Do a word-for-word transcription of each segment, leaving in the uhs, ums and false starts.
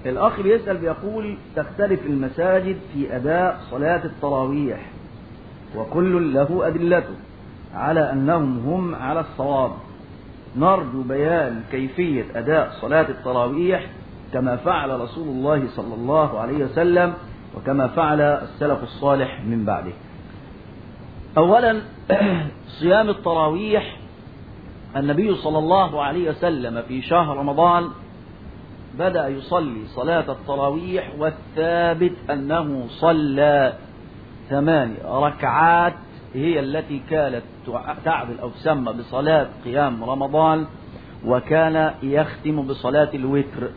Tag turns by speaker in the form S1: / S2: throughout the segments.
S1: الأخ بيسأل بيقول: تختلف المساجد في أداء صلاة التراويح وكل له أدلته على أنهم هم على الصواب، نرجو بيان كيفية أداء صلاة التراويح كما فعل رسول الله صلى الله عليه وسلم وكما فعل السلف الصالح من بعده. أولا، صيام التراويح النبي صلى الله عليه وسلم في شهر رمضان بدأ يصلي صلاة التراويح، والثابت أنه صلى ثمان ركعات هي التي كانت تعدل أو تسمى بصلاة قيام رمضان، وكان يختم بصلاة الوتر.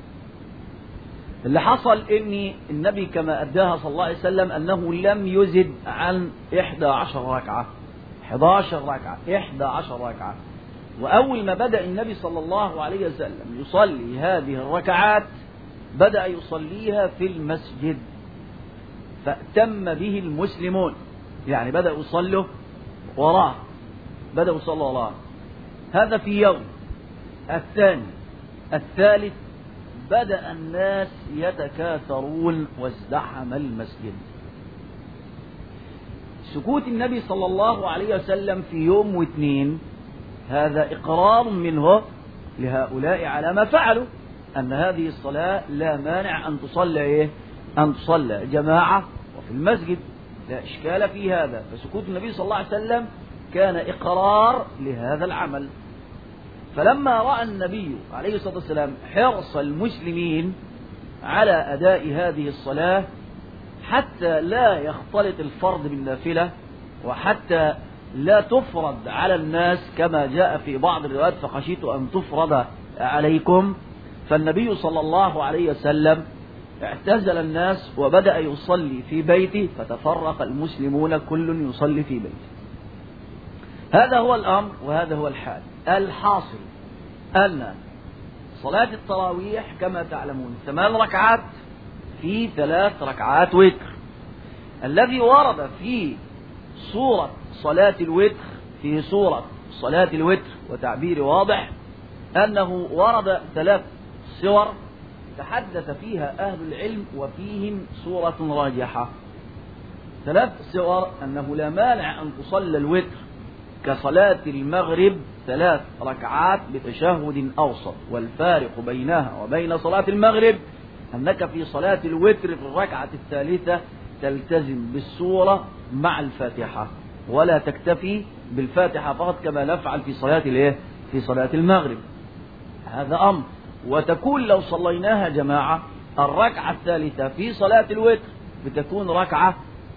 S1: اللي حصل ان النبي كما أداها صلى الله عليه وسلم أنه لم يزد عن إحدى عشر ركعة، إحدى عشر ركعة إحدى عشر ركعة. وأول ما بدأ النبي صلى الله عليه وسلم يصلي هذه الركعات بدأ يصليها في المسجد، فأتم به المسلمون، يعني بدأ يصلوا وراه، بدأ يصلوا وراه. هذا في يوم. الثاني الثالث بدأ الناس يتكاثرون وازدحم المسجد. سكوت النبي صلى الله عليه وسلم في يوم واثنين هذا إقرار منه لهؤلاء على ما فعلوا، أن هذه الصلاة لا مانع أن تصلى إيه؟ أن تصلى جماعة وفي المسجد، لا إشكال في هذا. فسكوت النبي صلى الله عليه وسلم كان إقرار لهذا العمل. فلما رأى النبي عليه الصلاة والسلام حرص المسلمين على أداء هذه الصلاة حتى لا يختلط الفرض بالنافلة، وحتى لا تفرض على الناس كما جاء في بعض الروايات فخشيت أن تفرض عليكم، فالنبي صلى الله عليه وسلم اعتزل الناس وبدأ يصلي في بيته، فتفرق المسلمون كل يصلي في بيته. هذا هو الأمر وهذا هو الحال. الحاصل أن صلاة التراويح كما تعلمون ثمان ركعات في ثلاث ركعات وتر. الذي ورد في صورة صلاة الوتر في صورة صلاة الوتر وتعبير واضح أنه ورد ثلاث صور تحدث فيها أهل العلم وفيهم صورة راجحة. ثلاث صور: أنه لا مانع أن تصلى الوتر كصلاة المغرب ثلاث ركعات بتشهد أوسط، والفارق بينها وبين صلاة المغرب أنك في صلاة الوتر في الركعة الثالثة تلتزم بالسورة مع الفاتحة، ولا تكتفي بالفاتحة فقط كما نفعل في صلاة الايه؟ في صلاة المغرب. هذا أمر. وتكون لو صليناها جماعة الركعة الثالثة في صلاة الوتر بتكون ركعة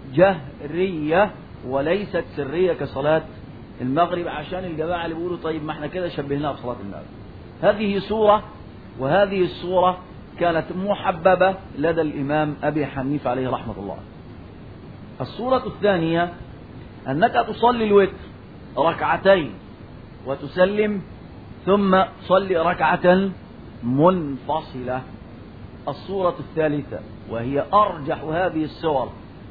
S1: جهرية وليست سرية كصلاة المغرب، عشان الجماعة اللي بيقولوا طيب ما احنا كده شبهناها بصلاة المغرب. هذه صورة، وهذه الصورة كانت محببة لدى الإمام أبي حنيفة عليه رحمة الله. الصورة الثانية أنك تصلي الوتر ركعتين وتسلم ثم تصلي ركعة منفصلة. الصورة الثالثة وهي أرجح هذه الصور،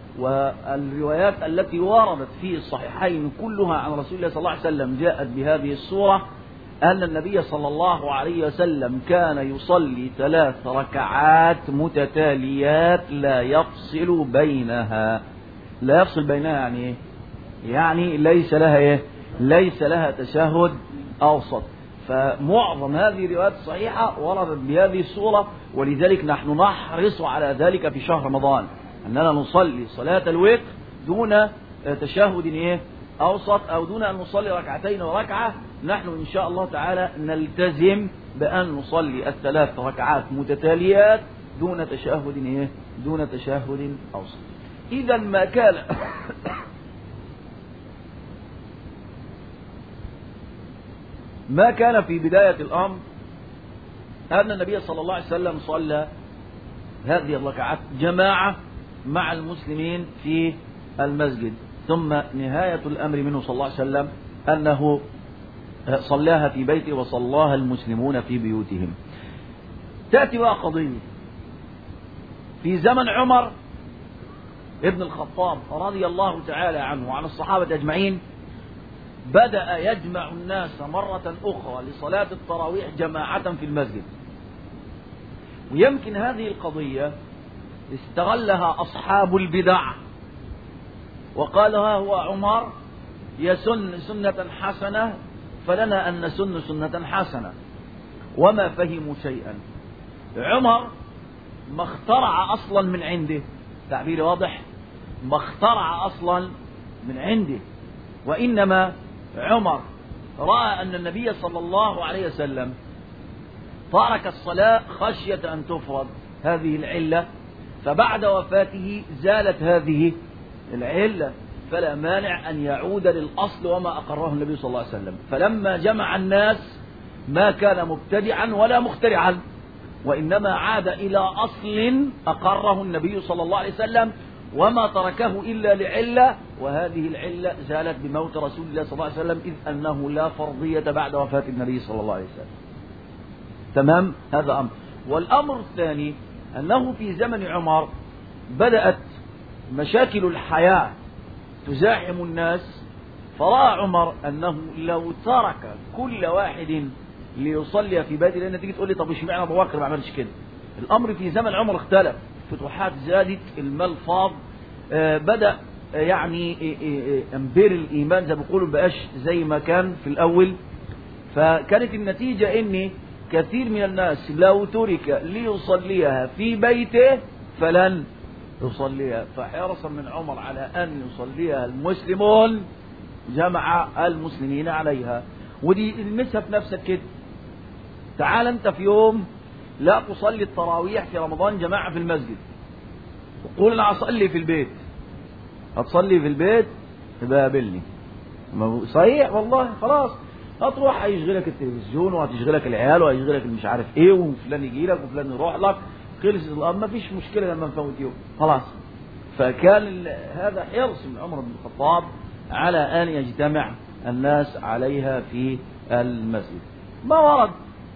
S1: والروايات التي وردت في الصحيحين كلها عن رسول الله صلى الله عليه وسلم جاءت بهذه الصورة، أن النبي صلى الله عليه وسلم كان يصلي ثلاث ركعات متتاليات لا يفصل بينها. لا يفصل بينها يعني إيه؟ يعني ليس لها إيه؟ ليس لها تشهد أوسط. فمعظم هذه الروايات الصحيحة وردت بهذه الصورة، ولذلك نحن نحرص على ذلك في شهر رمضان، أننا نصلي صلاة الوتر دون تشهد إيه؟ أوسط، أو دون أن نصلي ركعتين وركعة. نحن إن شاء الله تعالى نلتزم بأن نصلي الثلاث ركعات متتاليات دون تشهد إيه؟ دون تشهد أوسط. إذا ما كان ما كان في بداية الأمر أن النبي صلى الله عليه وسلم صلى هذه الركعات جماعة مع المسلمين في المسجد، ثم نهاية الأمر منه صلى الله عليه وسلم أنه صلاها في بيته وصلاها المسلمون في بيوتهم. تأتي بقى قضية في زمن عمر ابن الخطاب رضي الله تعالى عنه وعن الصحابة أجمعين، بدأ يجمع الناس مرة أخرى لصلاة التراويح جماعة في المسجد، ويمكن هذه القضية استغلها أصحاب البدع وقالها هو عمر يسن سنة حسنة فلنا أن نسن سنة حسنة، وما فهموا شيئا. عمر ما اخترع أصلا من عنده، تعبير واضح، ما اخترع أصلا من عنده، وإنما عمر رأى أن النبي صلى الله عليه وسلم ترك الصلاة خشية أن تفرض هذه العلة، فبعد وفاته زالت هذه العلة، فلا مانع أن يعود للأصل وما أقره النبي صلى الله عليه وسلم. فلما جمع الناس ما كان مبتدعا ولا مخترعا، وإنما عاد إلى أصل أقره النبي صلى الله عليه وسلم، وما تركه إلا لعلة، وهذه العلة زالت بموت رسول الله صلى الله عليه وسلم، إذ أنه لا فرضية بعد وفاة النبي صلى الله عليه وسلم. تمام؟ هذا أمر. والأمر الثاني أنه في زمن عمر بدأت مشاكل الحياة تزاحم الناس، فرأى عمر أنه لو ترك كل واحد ليصلي في بيته، لأن تيجي تقول لي طب اشمعنى أبو بكر ما عملش كده؟ الأمر في زمن عمر اختلف، فتوحات زادت، المال فاض، آه بدأ آه يعني آه آه أمبير الإيمان زي ما بيقولوا بقاش زي ما كان في الأول. فكانت النتيجة إن كثير من الناس لو ترك ليصليها في بيته فلن يصليها، فحرصا من عمر على أن يصليها المسلمون جمع المسلمين عليها. ودي المسها في نفسك كده، تعال أنت في يوم لا تصلي التراويح في رمضان جماعة في المسجد، وقول أنا أصلي في البيت، هتصلي في البيت يبقى قابلني، صحيح والله، خلاص هتروح هيشغلك التلفزيون وهتشغلك العيال وهيشغلك مش عارف ايه، وفلان يجي لك وفلان يروح لك، خلص الامر، ما فيش مشكله لما نفوت يوم خلاص. فكان هذا حرص من عمر بن الخطاب على ان يجتمع الناس عليها في المسجد. ما ورد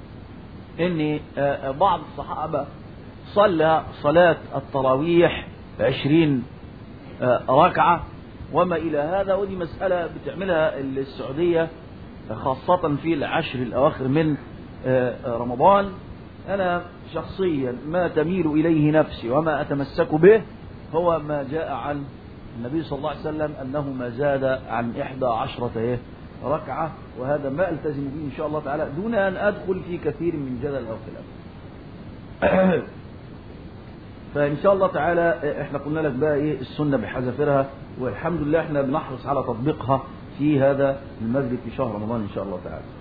S1: ان بعض الصحابه صلى صلاه التراويح عشرين ركعه وما الى هذا، ودي مساله بتعملها السعوديه خاصة في العشر الأواخر من رمضان. أنا شخصيا ما تميل إليه نفسي وما أتمسك به هو ما جاء عن النبي صلى الله عليه وسلم أنه ما زاد عن إحدى عشرة ركعة، وهذا ما ألتزم به إن شاء الله تعالى دون أن أدخل في كثير من جدل أو خلاف. فإن شاء الله تعالى إحنا قلنا لك بقى إيه السنة بحذافيرها، والحمد لله إحنا بنحرص على تطبيقها في هذا المسجد في شهر رمضان إن شاء الله تعالى.